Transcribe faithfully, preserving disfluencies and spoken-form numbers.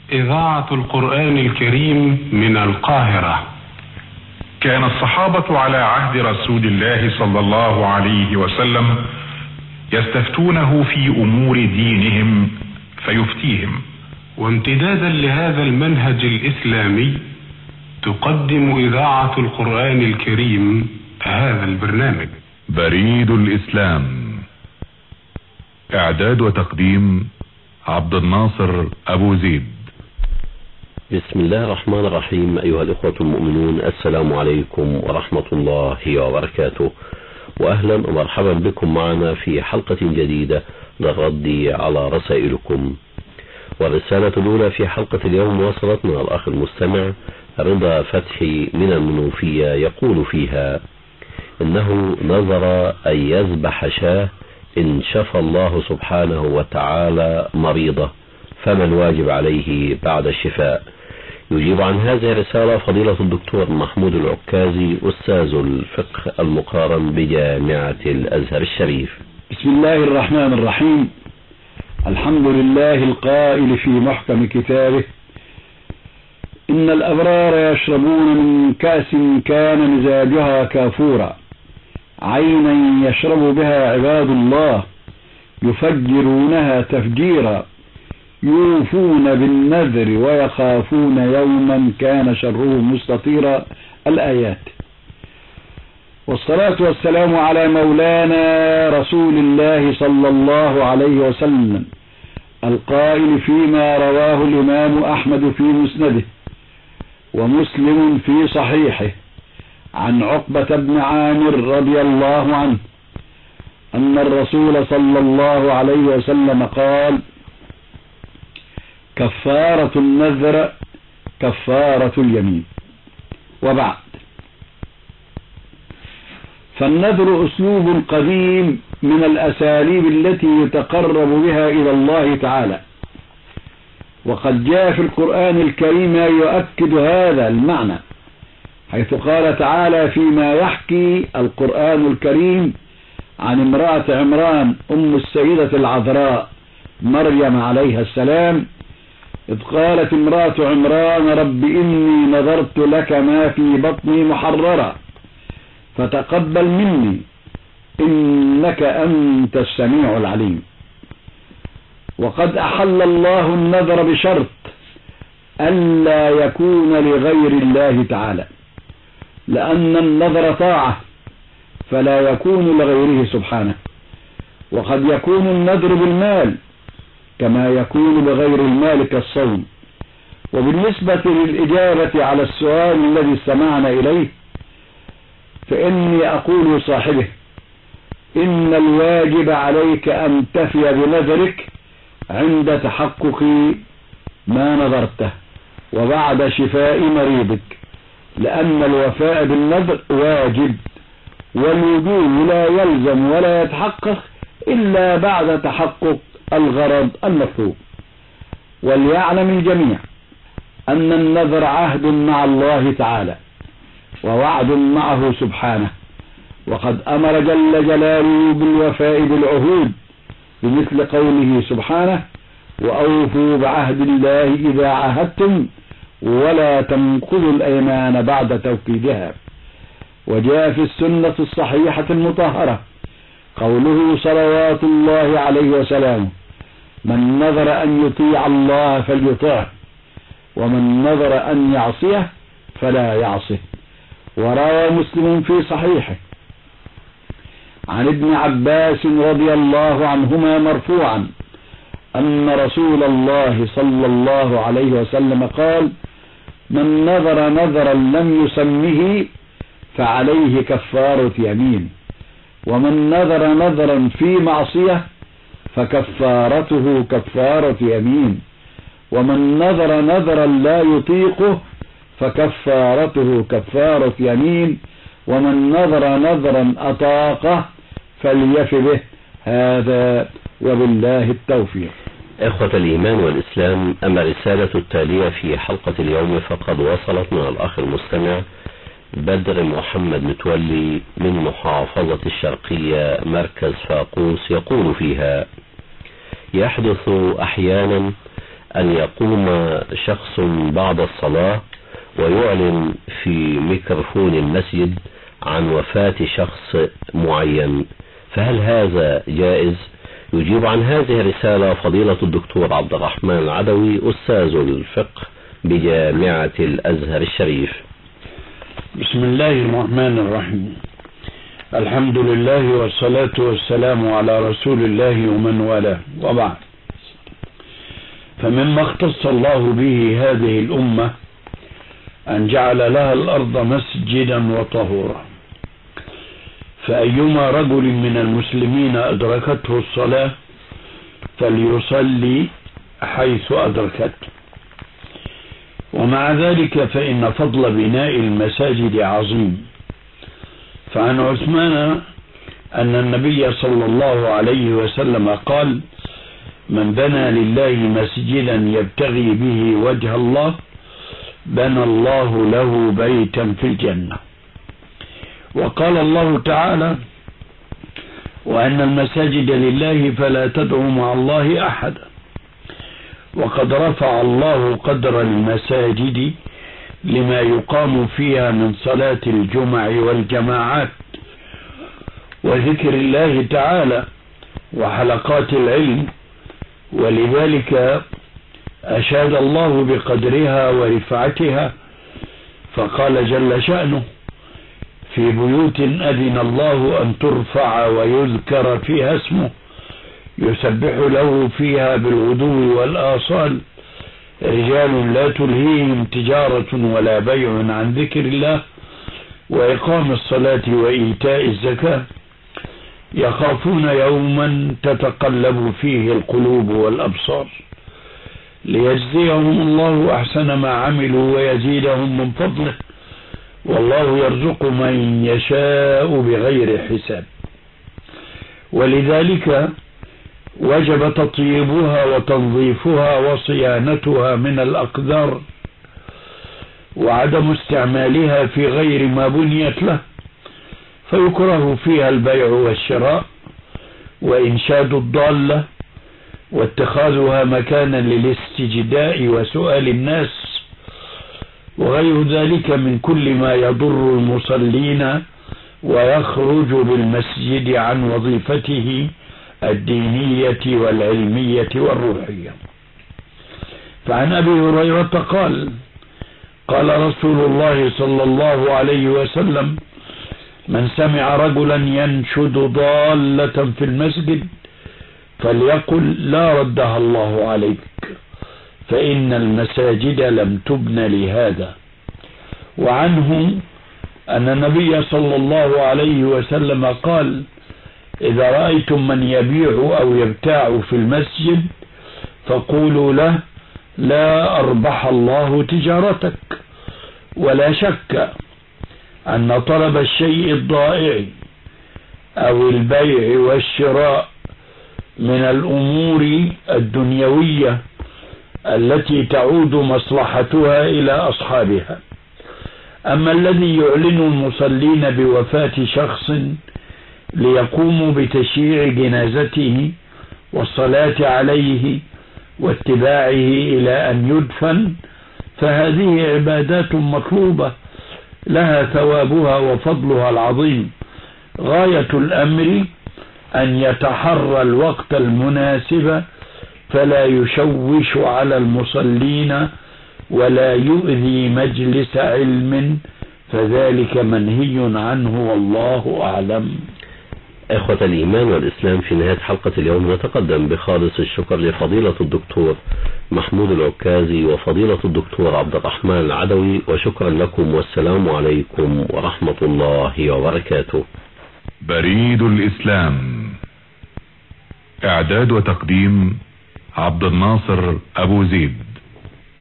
إذاعة القرآن الكريم من القاهرة. كان الصحابة على عهد رسول الله صلى الله عليه وسلم يستفتونه في أمور دينهم فيفتيهم. وامتدادا لهذا المنهج الإسلامي تقدم إذاعة القرآن الكريم هذا البرنامج. بريد الإسلام. إعداد وتقديم عبد الناصر أبو زيد. بسم الله الرحمن الرحيم. أيها الإخوة المؤمنون، السلام عليكم ورحمة الله وبركاته، وأهلا ومرحبا بكم معنا في حلقة جديدة للرد على رسائلكم. والرسالة الأولى في حلقة اليوم وصلت من الأخ المستمع رضا فتحي من المنوفية، يقول فيها إنه نظر أن يذبح شاة إن شفى الله سبحانه وتعالى مريضة، فما الواجب عليه بعد الشفاء؟ يجيب عن هذه الرسالة فضيلة الدكتور محمود العكازي، أستاذ الفقه المقارن بجامعة الأزهر الشريف. بسم الله الرحمن الرحيم. الحمد لله القائل في محكم كتابه: إن الأبرار يشربون من كأس كان مزاجها كافورا، عينا يشرب بها عباد الله يفجرونها تفجيرا، يوفون بالنذر ويخافون يوما كان شره مستطيرا. الآيات. والصلاة والسلام على مولانا رسول الله صلى الله عليه وسلم القائل فيما رواه الإمام أحمد في مسنده ومسلم في صحيحه عن عقبة بن عامر رضي الله عنه أن الرسول صلى الله عليه وسلم قال: كفارة النذر كفارة اليمين. وبعد، فالنذر أسلوب قديم من الأساليب التي يتقرب بها إلى الله تعالى، وقد جاء في القرآن الكريم يؤكد هذا المعنى، حيث قال تعالى فيما يحكي القرآن الكريم عن امرأة عمران أم السيدة العذراء مريم عليها السلام، إذ قالت امرأة عمران: رب إني نذرت لك ما في بطني محررا فتقبل مني إنك أنت السميع العليم. وقد أحل الله النذر بشرط ألا يكون لغير الله تعالى، لأن النذر طاعة فلا يكون لغيره سبحانه. وقد يكون النذر بالمال كما يكون بغير المال كالصوم. وبالنسبة للإجابة على السؤال الذي استمعنا إليه، فإني أقول لصاحبه: إن الواجب عليك أن تفي بنذرك عند تحقق ما نذرته وبعد شفاء مريضك، لأن الوفاء بالنذر واجب، والوجوب لا يلزم ولا يتحقق إلا بعد تحقق الغرض المطلوب. وليعلم الجميع أن النذر عهد مع الله تعالى ووعد معه سبحانه، وقد أمر جل جلاله بالوفاء بالعهود بمثل قوله سبحانه: وأوفوا بعهد الله إذا عاهدتم ولا تنقضوا الأيمان بعد توكيدها. وجاء في السنة الصحيحة المطهرة قوله صلوات الله عليه وسلامه: من نذر أن يطيع الله فليطعه، ومن نذر أن يعصيه فلا يعصه. وروى مسلم في صحيحه عن ابن عباس رضي الله عنهما مرفوعا أن رسول الله صلى الله عليه وسلم قال: من نذر نذرا لم يسمه فعليه كفارة يمين، ومن نذر نذرا في معصية فكفارته كفارة يمين، ومن نذر نذرا لا يطيقه فكفارته كفارة يمين، ومن نذر نذرا أطاقه فليف به. هذا وبالله التوفيق. إخوة الإيمان والإسلام، أما الرسالة التالية في حلقة اليوم فقد وصلت من الأخ المستمع بدر محمد متولي من محافظة الشرقية مركز فاقوس، يقول فيها: يحدث أحيانا أن يقوم شخص بعد الصلاة ويعلن في ميكروفون المسجد عن وفاة شخص معين، فهل هذا جائز؟ يجيب عن هذه الرسالة فضيلة الدكتور عبد الرحمن العدوي، أستاذ الفقه بجامعة الأزهر الشريف. بسم الله الرحمن الرحيم. الحمد لله والصلاة والسلام على رسول الله ومن والاه، وبعد. فمما اختص الله به هذه الأمة أن جعل لها الأرض مسجدا وطهورا، فأيما رجل من المسلمين أدركته الصلاة فليصلي حيث أدركته. ومع ذلك فإن فضل بناء المساجد عظيم، فعن عثمان أن النبي صلى الله عليه وسلم قال: من بنى لله مسجدا يبتغي به وجه الله بنى الله له بيتا في الجنة. وقال الله تعالى: وأن المساجد لله فلا تدعوا مع الله أحدا. وقد رفع الله قدر المساجد لما يقام فيها من صلاة الجمع والجماعات وذكر الله تعالى وحلقات العلم، ولذلك أشاد الله بقدرها ورفعتها، فقال جل شأنه: في بيوت أذن الله أن ترفع ويذكر فيها اسمه يسبح له فيها بالغدو والآصال رجال لا تلهيهم تجارة ولا بيع عن ذكر الله وإقام الصلاة وإيتاء الزكاة يخافون يوما تتقلب فيه القلوب والأبصار ليجزيهم الله أحسن ما عملوا ويزيدهم من فضله والله يرزق من يشاء بغير حساب. ولذلك وجب تطييبها وتنظيفها وصيانتها من الأقدار وعدم استعمالها في غير ما بنيت له، فيكره فيها البيع والشراء وإنشاد الضالة واتخاذها مكانا للاستجداء وسؤال الناس وغير ذلك من كل ما يضر المصلين ويخرج بالمسجد عن وظيفته الدينية والعلمية والروحية. فعن أبي هريرة قال: قال رسول الله صلى الله عليه وسلم: من سمع رجلا ينشد ضالة في المسجد فليقل لا ردها الله عليك، فإن المساجد لم تبن لهذا. وعنه أن النبي صلى الله عليه وسلم قال: إذا رأيتم من يبيع أو يبتاع في المسجد فقولوا له لا أربح الله تجارتك. ولا شك أن طلب الشيء الضائع أو البيع والشراء من الأمور الدنيوية التي تعود مصلحتها إلى أصحابها. أما الذي يعلن المصلين بوفاة شخص ليقوموا بتشييع جنازته والصلاة عليه واتباعه إلى أن يدفن، فهذه عبادات مطلوبة لها ثوابها وفضلها العظيم. غاية الأمر أن يتحرى الوقت المناسب فلا يشوش على المصلين ولا يؤذي مجلس علم، فذلك منهي عنه والله أعلم. إخوة الإيمان والإسلام، في نهاية حلقة اليوم نتقدم بخالص الشكر لفضيلة الدكتور محمود العكازي وفضيلة الدكتور عبد الرحمن العدوي، وشكرا لكم والسلام عليكم ورحمة الله وبركاته. بريد الإسلام، إعداد وتقديم عبد الناصر أبو زيد.